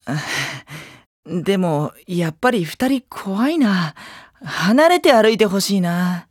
でも、やっぱり2人怖いな。離れて歩いてほしいな。